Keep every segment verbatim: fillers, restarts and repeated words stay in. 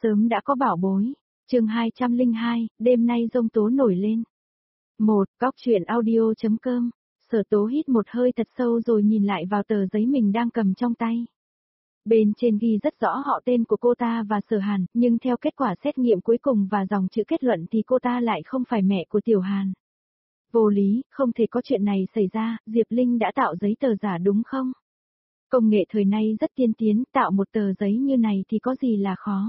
sớm đã có bảo bối. Chương hai trăm lẻ hai, đêm nay giông tố nổi lên. một. Góc truyện audio.com. Sở Tố hít một hơi thật sâu rồi nhìn lại vào tờ giấy mình đang cầm trong tay. Bên trên ghi rất rõ họ tên của cô ta và Sở Hàn, nhưng theo kết quả xét nghiệm cuối cùng và dòng chữ kết luận thì cô ta lại không phải mẹ của Tiểu Hàn. Vô lý, không thể có chuyện này xảy ra, Diệp Linh đã tạo giấy tờ giả đúng không? Công nghệ thời nay rất tiên tiến, tạo một tờ giấy như này thì có gì là khó.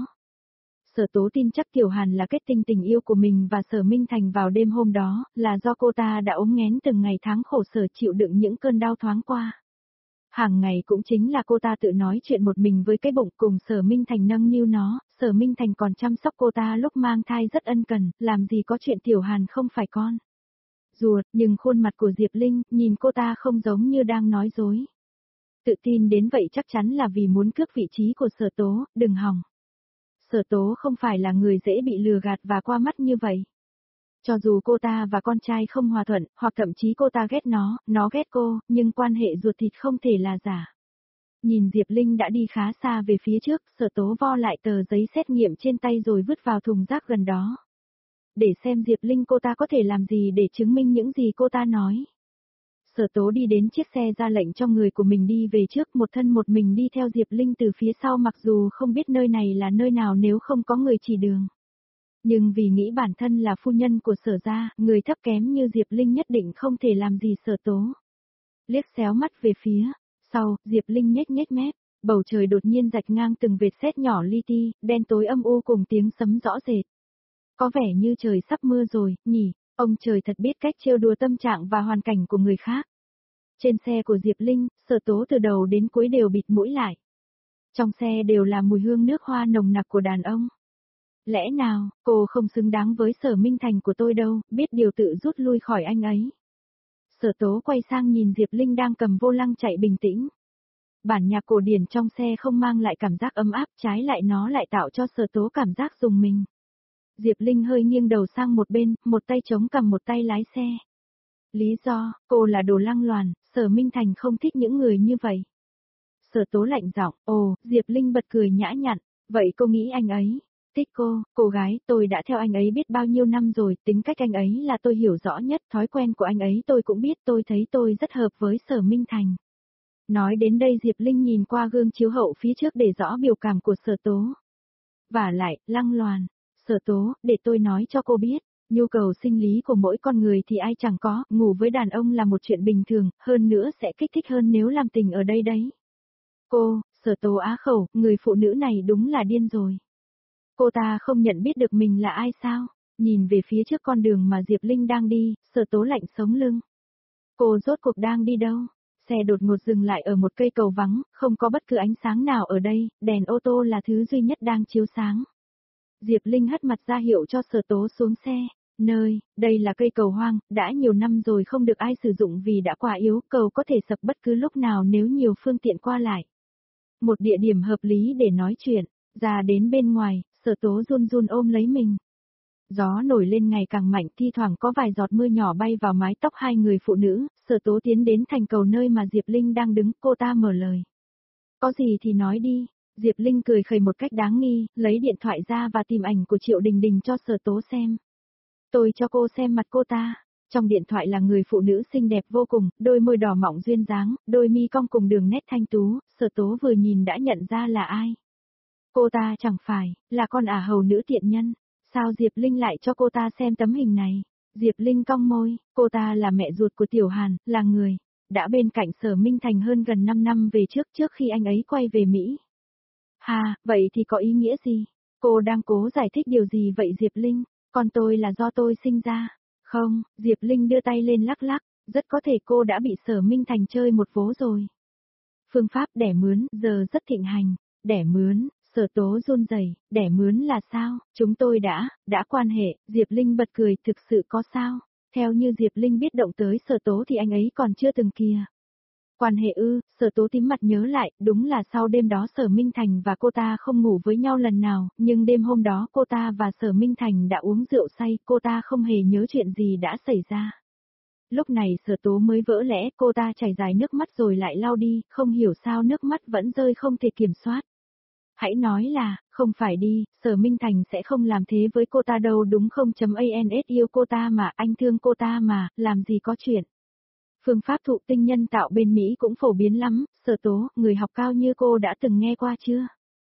Sở Tố tin chắc Tiểu Hàn là kết tinh tình yêu của mình và Sở Minh Thành vào đêm hôm đó, là do cô ta đã ốm nghén từng ngày tháng khổ sở chịu đựng những cơn đau thoáng qua. Hàng ngày cũng chính là cô ta tự nói chuyện một mình với cái bụng cùng Sở Minh Thành nâng niu nó, Sở Minh Thành còn chăm sóc cô ta lúc mang thai rất ân cần, làm gì có chuyện Tiểu Hàn không phải con. Ruột, nhưng khuôn mặt của Diệp Linh, nhìn cô ta không giống như đang nói dối. Tự tin đến vậy chắc chắn là vì muốn cướp vị trí của Sở Tố, đừng hòng. Sở Tố không phải là người dễ bị lừa gạt và qua mắt như vậy. Cho dù cô ta và con trai không hòa thuận, hoặc thậm chí cô ta ghét nó, nó ghét cô, nhưng quan hệ ruột thịt không thể là giả. Nhìn Diệp Linh đã đi khá xa về phía trước, Sở Tố vo lại tờ giấy xét nghiệm trên tay rồi vứt vào thùng rác gần đó. Để xem Diệp Linh cô ta có thể làm gì để chứng minh những gì cô ta nói. Sở Tố đi đến chiếc xe ra lệnh cho người của mình đi về trước, một thân một mình đi theo Diệp Linh từ phía sau, mặc dù không biết nơi này là nơi nào nếu không có người chỉ đường. Nhưng vì nghĩ bản thân là phu nhân của Sở gia, người thấp kém như Diệp Linh nhất định không thể làm gì Sở Tố. Liếc xéo mắt về phía sau, Diệp Linh nhếch nhếch mép, bầu trời đột nhiên rạch ngang từng vệt sét nhỏ li ti, đen tối âm u cùng tiếng sấm rõ rệt. Có vẻ như trời sắp mưa rồi, nhỉ, ông trời thật biết cách trêu đùa tâm trạng và hoàn cảnh của người khác. Trên xe của Diệp Linh, Sở Tố từ đầu đến cuối đều bịt mũi lại. Trong xe đều là mùi hương nước hoa nồng nặc của đàn ông. Lẽ nào, cô không xứng đáng với Sở Minh Thành của tôi đâu, biết điều tự rút lui khỏi anh ấy. Sở Tố quay sang nhìn Diệp Linh đang cầm vô lăng chạy bình tĩnh. Bản nhạc cổ điển trong xe không mang lại cảm giác ấm áp, trái lại nó lại tạo cho Sở Tố cảm giác rùng mình. Diệp Linh hơi nghiêng đầu sang một bên, một tay chống cầm một tay lái xe. Lý do, cô là đồ lăng loàn, Sở Minh Thành không thích những người như vậy. Sở Tố lạnh giọng, ồ, Diệp Linh bật cười nhã nhặn, vậy cô nghĩ anh ấy thích cô? Cô gái, tôi đã theo anh ấy biết bao nhiêu năm rồi, tính cách anh ấy là tôi hiểu rõ nhất, thói quen của anh ấy tôi cũng biết, tôi thấy tôi rất hợp với Sở Minh Thành. Nói đến đây Diệp Linh nhìn qua gương chiếu hậu phía trước để rõ biểu cảm của Sở Tố. Vả lại, lăng loàn, Sở Tố, để tôi nói cho cô biết. Nhu cầu sinh lý của mỗi con người thì ai chẳng có, ngủ với đàn ông là một chuyện bình thường, hơn nữa sẽ kích thích hơn nếu làm tình ở đây đấy. Cô, Sở Tố á khẩu, người phụ nữ này đúng là điên rồi. Cô ta không nhận biết được mình là ai sao? Nhìn về phía trước con đường mà Diệp Linh đang đi, Sở Tố lạnh sống lưng. Cô rốt cuộc đang đi đâu? Xe đột ngột dừng lại ở một cây cầu vắng, không có bất cứ ánh sáng nào ở đây, đèn ô tô là thứ duy nhất đang chiếu sáng. Diệp Linh hất mặt ra hiệu cho Sở Tố xuống xe. Nơi, đây là cây cầu hoang, đã nhiều năm rồi không được ai sử dụng vì đã quá yếu, cầu có thể sập bất cứ lúc nào nếu nhiều phương tiện qua lại. Một địa điểm hợp lý để nói chuyện, ra đến bên ngoài, Sở Tố run run ôm lấy mình. Gió nổi lên ngày càng mạnh, thi thoảng có vài giọt mưa nhỏ bay vào mái tóc hai người phụ nữ, Sở Tố tiến đến thành cầu nơi mà Diệp Linh đang đứng, cô ta mở lời. Có gì thì nói đi. Diệp Linh cười khẩy một cách đáng nghi, lấy điện thoại ra và tìm ảnh của Triệu Đình Đình cho Sở Tố xem. Tôi cho cô xem mặt cô ta. Trong điện thoại là người phụ nữ xinh đẹp vô cùng, đôi môi đỏ mọng duyên dáng, đôi mi cong cùng đường nét thanh tú, Sở Tố vừa nhìn đã nhận ra là ai. Cô ta chẳng phải là con ả hầu nữ tiện nhân. Sao Diệp Linh lại cho cô ta xem tấm hình này? Diệp Linh cong môi, cô ta là mẹ ruột của Tiểu Hàn, là người đã bên cạnh Sở Minh Thành hơn gần năm năm về trước trước khi anh ấy quay về Mỹ. Ha, vậy thì có ý nghĩa gì? Cô đang cố giải thích điều gì vậy Diệp Linh? Con tôi là do tôi sinh ra. Không, Diệp Linh đưa tay lên lắc lắc, rất có thể cô đã bị Sở Minh Thành chơi một vố rồi. Phương pháp đẻ mướn giờ rất thịnh hành. Đẻ mướn, Sở Tố run rẩy, đẻ mướn là sao? Chúng tôi đã, đã quan hệ, Diệp Linh bật cười, thực sự có sao? Theo như Diệp Linh biết động tới Sở Tố thì anh ấy còn chưa từng kìa. Quan hệ ư, Sở Tố tím mặt nhớ lại, đúng là sau đêm đó Sở Minh Thành và cô ta không ngủ với nhau lần nào, nhưng đêm hôm đó cô ta và Sở Minh Thành đã uống rượu say, cô ta không hề nhớ chuyện gì đã xảy ra. Lúc này Sở Tố mới vỡ lẽ, cô ta chảy dài nước mắt rồi lại lau đi, không hiểu sao nước mắt vẫn rơi không thể kiểm soát. Hãy nói là, không phải đi, Sở Minh Thành sẽ không làm thế với cô ta đâu đúng không chấm ans yêu cô ta mà, anh thương cô ta mà, làm gì có chuyện. Phương pháp thụ tinh nhân tạo bên Mỹ cũng phổ biến lắm, Sở Tố, người học cao như cô đã từng nghe qua chưa?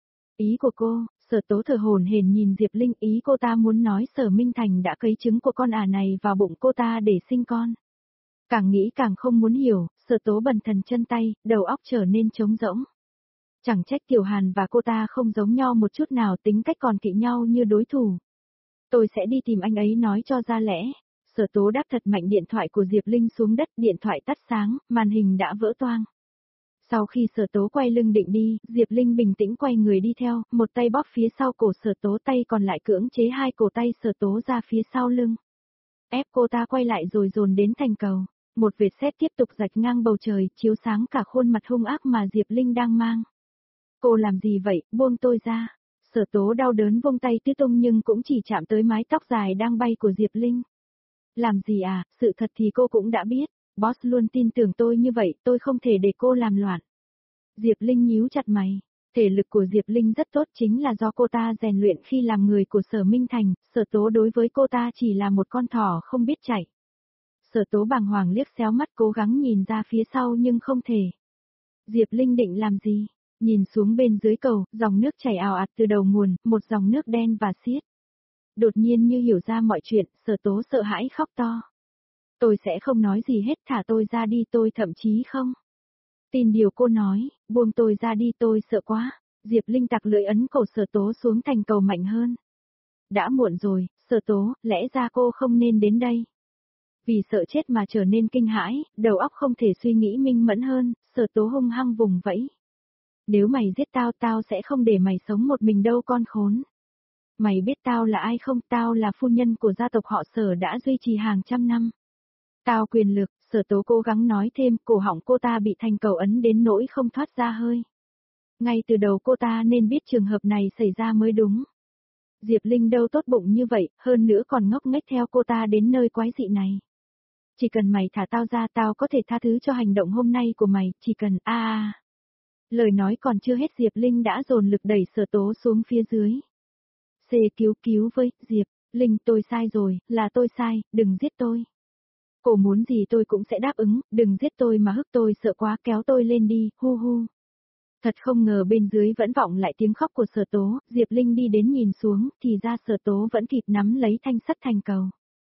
Ý của cô, Sở Tố thở hổn hển nhìn Diệp Linh, ý cô ta muốn nói Sở Minh Thành đã cấy trứng của con ả này vào bụng cô ta để sinh con. Càng nghĩ càng không muốn hiểu, Sở Tố bần thần chân tay, đầu óc trở nên trống rỗng. Chẳng trách Tiểu Hàn và cô ta không giống nhau một chút nào, tính cách còn kỵ nhau như đối thủ. Tôi sẽ đi tìm anh ấy nói cho ra lẽ. Sở Tố đáp thật mạnh điện thoại của Diệp Linh xuống đất, điện thoại tắt sáng, màn hình đã vỡ toang. Sau khi Sở Tố quay lưng định đi, Diệp Linh bình tĩnh quay người đi theo, một tay bóp phía sau cổ Sở Tố, tay còn lại cưỡng chế hai cổ tay Sở Tố ra phía sau lưng. Ép cô ta quay lại rồi dồn đến thành cầu. Một vệt sét tiếp tục rạch ngang bầu trời, chiếu sáng cả khuôn mặt hung ác mà Diệp Linh đang mang. Cô làm gì vậy, buông tôi ra. Sở Tố đau đớn vung tay tứ tung nhưng cũng chỉ chạm tới mái tóc dài đang bay của Diệp Linh. Làm gì à, sự thật thì cô cũng đã biết, boss luôn tin tưởng tôi như vậy, tôi không thể để cô làm loạn. Diệp Linh nhíu chặt mày, thể lực của Diệp Linh rất tốt chính là do cô ta rèn luyện khi làm người của Sở Minh Thành, Sở Tố đối với cô ta chỉ là một con thỏ không biết chạy. Sở Tố bàng hoàng liếc xéo mắt cố gắng nhìn ra phía sau nhưng không thể. Diệp Linh định làm gì? Nhìn xuống bên dưới cầu, dòng nước chảy ào ạt từ đầu nguồn, một dòng nước đen và xiết. Đột nhiên như hiểu ra mọi chuyện, Sở Tố sợ hãi khóc to. Tôi sẽ không nói gì hết, thả tôi ra đi, tôi thậm chí không tin điều cô nói, buông tôi ra đi, tôi sợ quá. Diệp Linh tặc lưỡi ấn cổ Sở Tố xuống thành cầu mạnh hơn. Đã muộn rồi, Sở Tố, lẽ ra cô không nên đến đây. Vì sợ chết mà trở nên kinh hãi, đầu óc không thể suy nghĩ minh mẫn hơn, Sở Tố hung hăng vùng vẫy. Nếu mày giết tao, tao sẽ không để mày sống một mình đâu con khốn. Mày biết tao là ai không? Tao là phu nhân của gia tộc họ Sở đã duy trì hàng trăm năm. Tao quyền lực, Sở Tố cố gắng nói thêm, cổ họng cô ta bị thành cầu ấn đến nỗi không thoát ra hơi. Ngay từ đầu cô ta nên biết trường hợp này xảy ra mới đúng. Diệp Linh đâu tốt bụng như vậy, hơn nữa còn ngốc nghếch theo cô ta đến nơi quái dị này. Chỉ cần mày thả tao ra, tao có thể tha thứ cho hành động hôm nay của mày, chỉ cần a a. Lời nói còn chưa hết Diệp Linh đã dồn lực đẩy Sở Tố xuống phía dưới. Xê cứu cứu với, Diệp, Linh tôi sai rồi, là tôi sai, đừng giết tôi. Cô muốn gì tôi cũng sẽ đáp ứng, đừng giết tôi mà hức tôi sợ quá, kéo tôi lên đi, hu hu. Thật không ngờ bên dưới vẫn vọng lại tiếng khóc của Sở Tố, Diệp Linh đi đến nhìn xuống, thì ra Sở Tố vẫn kịp nắm lấy thanh sắt thành cầu.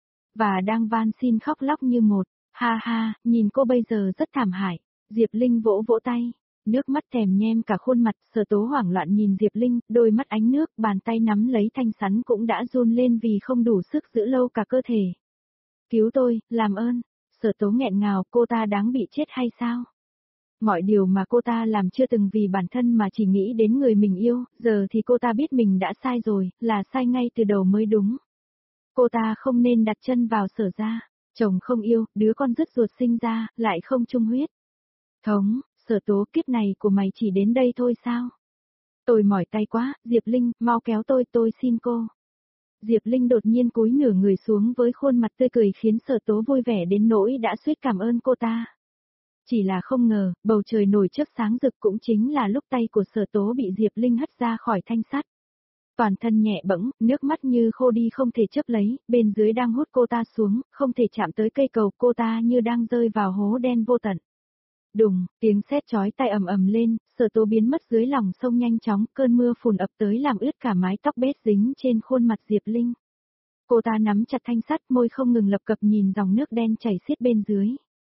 Và đang van xin khóc lóc như một, ha ha, nhìn cô bây giờ rất thảm hại. Diệp Linh vỗ vỗ tay, nước mắt tèm nhem cả khuôn mặt, Sở Tố hoảng loạn nhìn Diệp Linh, đôi mắt ánh nước, bàn tay nắm lấy thanh sắn cũng đã run lên vì không đủ sức giữ lâu cả cơ thể. Cứu tôi, làm ơn. Sở Tố nghẹn ngào, cô ta đáng bị chết hay sao? Mọi điều mà cô ta làm chưa từng vì bản thân mà chỉ nghĩ đến người mình yêu, giờ thì cô ta biết mình đã sai rồi, là sai ngay từ đầu mới đúng. Cô ta không nên đặt chân vào Sở gia, chồng không yêu, đứa con dứt ruột sinh ra, lại không chung huyết. Thống, Sở Tố, kiếp này của mày chỉ đến đây thôi sao? Tôi mỏi tay quá, Diệp Linh, mau kéo tôi, tôi xin cô. Diệp Linh đột nhiên cúi nửa người xuống với khuôn mặt tươi cười khiến Sở Tố vui vẻ đến nỗi đã suýt cảm ơn cô ta. Chỉ là không ngờ, bầu trời nổi chớp sáng rực cũng chính là lúc tay của Sở Tố bị Diệp Linh hất ra khỏi thanh sắt. Toàn thân nhẹ bẫng, nước mắt như khô đi không thể chấp lấy, bên dưới đang hút cô ta xuống, không thể chạm tới cây cầu, cô ta như đang rơi vào hố đen vô tận. Đùng, tiếng sét chói tai ầm ầm lên, Sở Tố biến mất dưới lòng sông nhanh chóng, cơn mưa phùn ập tới làm ướt cả mái tóc bết dính trên khuôn mặt Diệp Linh. Cô ta nắm chặt thanh sắt, môi không ngừng lập cập nhìn dòng nước đen chảy xiết bên dưới.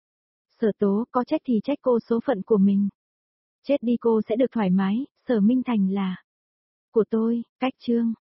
Sở Tố, có trách thì trách cô số phận của mình. Chết đi cô sẽ được thoải mái, Sở Minh Thành là của tôi, cách chương.